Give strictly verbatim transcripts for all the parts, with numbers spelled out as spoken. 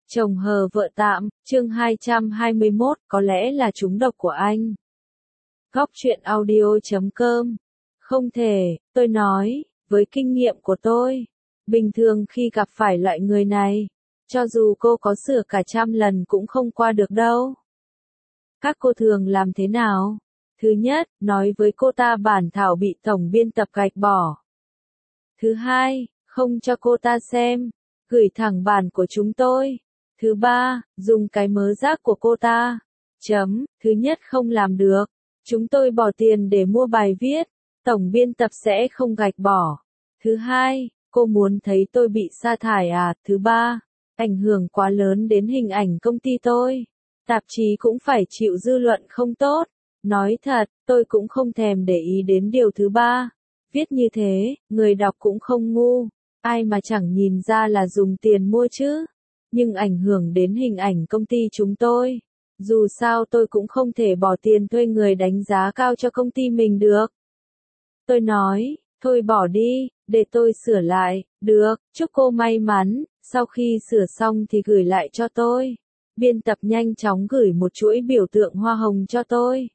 Chồng hờ vợ tạm, chương hai trăm hai mươi mốt, có lẽ là trúng độc của anh. Góc truyện audio chấm com. Không thể, tôi nói, với kinh nghiệm của tôi, bình thường khi gặp phải loại người này, cho dù cô có sửa cả trăm lần cũng không qua được đâu. Các cô thường làm thế nào? Thứ nhất, nói với cô ta bản thảo bị tổng biên tập gạch bỏ. Thứ hai, không cho cô ta xem, gửi thẳng bản của chúng tôi. Thứ ba, dùng cái mớ rác của cô ta. Chấm, thứ nhất không làm được. Chúng tôi bỏ tiền để mua bài viết, tổng biên tập sẽ không gạch bỏ. Thứ hai, cô muốn thấy tôi bị sa thải à? Thứ ba, ảnh hưởng quá lớn đến hình ảnh công ty tôi. Tạp chí cũng phải chịu dư luận không tốt. Nói thật, tôi cũng không thèm để ý đến điều thứ ba. Viết như thế, người đọc cũng không ngu. Ai mà chẳng nhìn ra là dùng tiền mua chứ. Nhưng ảnh hưởng đến hình ảnh công ty chúng tôi. Dù sao tôi cũng không thể bỏ tiền thuê người đánh giá cao cho công ty mình được. Tôi nói, thôi bỏ đi, để tôi sửa lại. Được, chúc cô may mắn. Sau khi sửa xong thì gửi lại cho tôi. Biên tập nhanh chóng gửi một chuỗi biểu tượng hoa hồng cho tôi.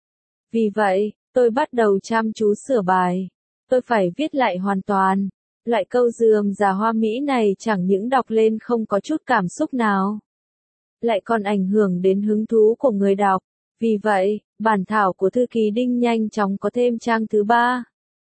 Vì vậy, tôi bắt đầu chăm chú sửa bài. Tôi phải viết lại hoàn toàn. Loại câu rườm rà hoa mỹ này chẳng những đọc lên không có chút cảm xúc nào, lại còn ảnh hưởng đến hứng thú của người đọc. Vì vậy, bản thảo của thư ký Đinh nhanh chóng có thêm trang thứ ba,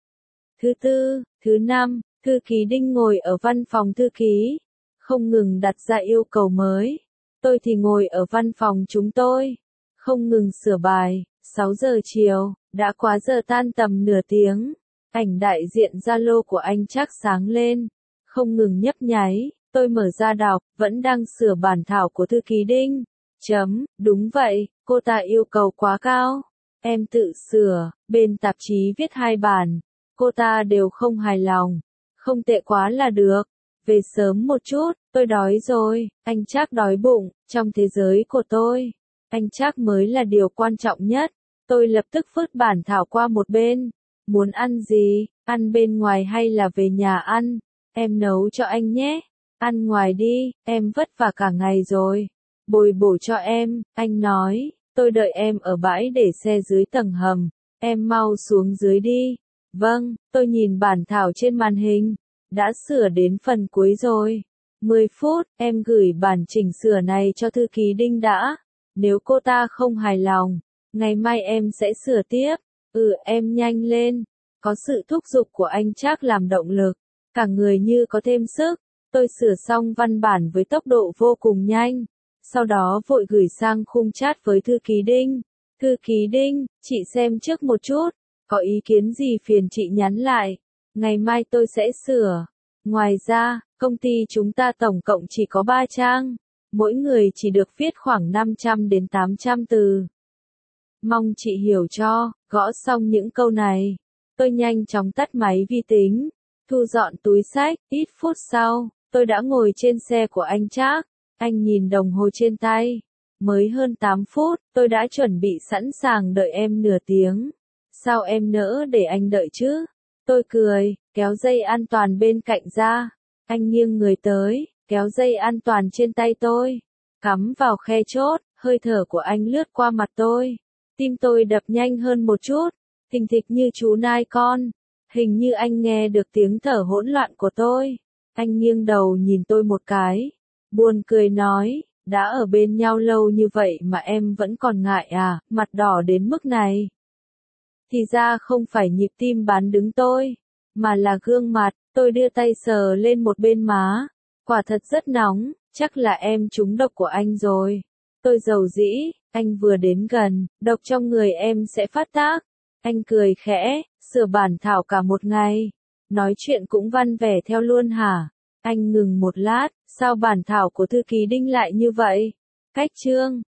thứ tư, thứ năm. Thư ký Đinh ngồi ở văn phòng thư ký, không ngừng đặt ra yêu cầu mới. Tôi thì ngồi ở văn phòng chúng tôi, không ngừng sửa bài. sáu giờ chiều, đã quá giờ tan tầm nửa tiếng. Ảnh đại diện Zalo của anh Trác sáng lên, không ngừng nhấp nháy. Tôi mở ra đọc, vẫn đang sửa bản thảo của thư ký Đinh. Chấm, đúng vậy, cô ta yêu cầu quá cao. Em tự sửa, bên tạp chí viết hai bản, cô ta đều không hài lòng. Không tệ quá là được. Về sớm một chút, tôi đói rồi. Anh Trác đói bụng, trong thế giới của tôi, anh Trác mới là điều quan trọng nhất. Tôi lập tức vứt bản thảo qua một bên. Muốn ăn gì, ăn bên ngoài hay là về nhà ăn? Em nấu cho anh nhé. Ăn ngoài đi, em vất vả cả ngày rồi. Bồi bổ cho em, anh nói. Tôi đợi em ở bãi để xe dưới tầng hầm. Em mau xuống dưới đi. Vâng, tôi nhìn bản thảo trên màn hình. Đã sửa đến phần cuối rồi. mười phút, em gửi bản chỉnh sửa này cho thư ký Đinh đã. Nếu cô ta không hài lòng, ngày mai em sẽ sửa tiếp. Ừ, em nhanh lên. Có sự thúc giục của anh Trác làm động lực, cả người như có thêm sức. Tôi sửa xong văn bản với tốc độ vô cùng nhanh, sau đó vội gửi sang khung chat với thư ký Đinh. Thư ký Đinh, chị xem trước một chút, có ý kiến gì phiền chị nhắn lại, ngày mai tôi sẽ sửa. Ngoài ra, công ty chúng ta tổng cộng chỉ có ba trang, mỗi người chỉ được viết khoảng năm trăm đến tám trăm từ. Mong chị hiểu cho. Gõ xong những câu này, tôi nhanh chóng tắt máy vi tính, thu dọn túi xách. Ít phút sau, tôi đã ngồi trên xe của anh Trác. Anh nhìn đồng hồ trên tay, mới hơn tám phút, tôi đã chuẩn bị sẵn sàng đợi em nửa tiếng. Sao em nỡ để anh đợi chứ? Tôi cười, kéo dây an toàn bên cạnh ra. Anh nghiêng người tới, kéo dây an toàn trên tay tôi, cắm vào khe chốt. Hơi thở của anh lướt qua mặt tôi. Tim tôi đập nhanh hơn một chút, thình thịch như chú nai con. Hình như anh nghe được tiếng thở hỗn loạn của tôi. Anh nghiêng đầu nhìn tôi một cái, buồn cười nói, đã ở bên nhau lâu như vậy mà em vẫn còn ngại à, mặt đỏ đến mức này. Thì ra không phải nhịp tim bán đứng tôi, mà là gương mặt. Tôi đưa tay sờ lên một bên má, quả thật rất nóng, chắc là em trúng độc của anh rồi. Tôi dầu dĩ, anh vừa đến gần, độc trong người em sẽ phát tác. Anh cười khẽ, sửa bản thảo cả một ngày, nói chuyện cũng văn vẻ theo luôn hả? Anh ngừng một lát, sao bản thảo của thư ký Đinh lại như vậy? Cách chương,